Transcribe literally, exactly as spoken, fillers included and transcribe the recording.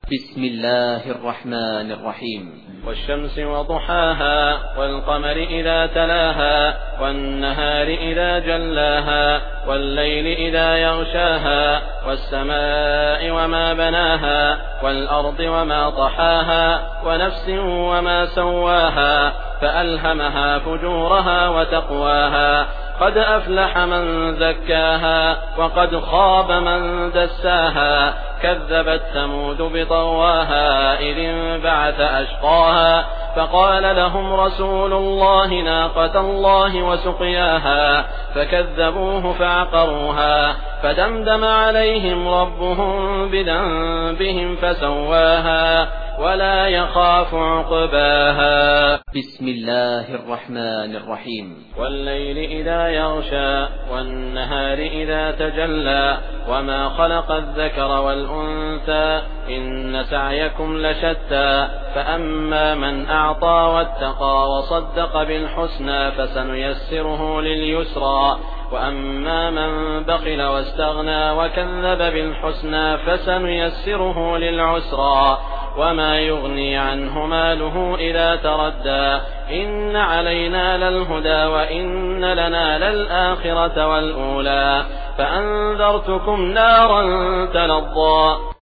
بسم الله الرحمن الرحيم. والشمس وضحاها والقمر إذا تلاها والنهار إذا جلاها والليل إذا يغشاها والسماء وما بناها والأرض وما طحاها ونفس وما سواها فألهمها فجورها وتقواها قد أفلح من زكاها وقد خاب من دساها كذبت ثمود بطغواها إذ انبعث أشقاها فقال لهم رسول الله ناقة الله وسقياها فكذبوه فعقروها فدمدم عليهم ربهم بذنبهم فسواها ولا يخاف عقباها. بسم الله الرحمن الرحيم. والليل إذا يغشى والنهار إذا تجلى وما خلق الذكر والأنثى إن سعيكم لشتى فأما من أعطى واتقى وصدق بالحسنى فسنيسره لليسرى وأما من بخل واستغنى وكذب بالحسنى فسنيسره للعسرى وما يغني عنه ماله إذا تردى إن علينا للهدى وإن لنا للآخرة والأولى فأنذرتكم نارا تلظى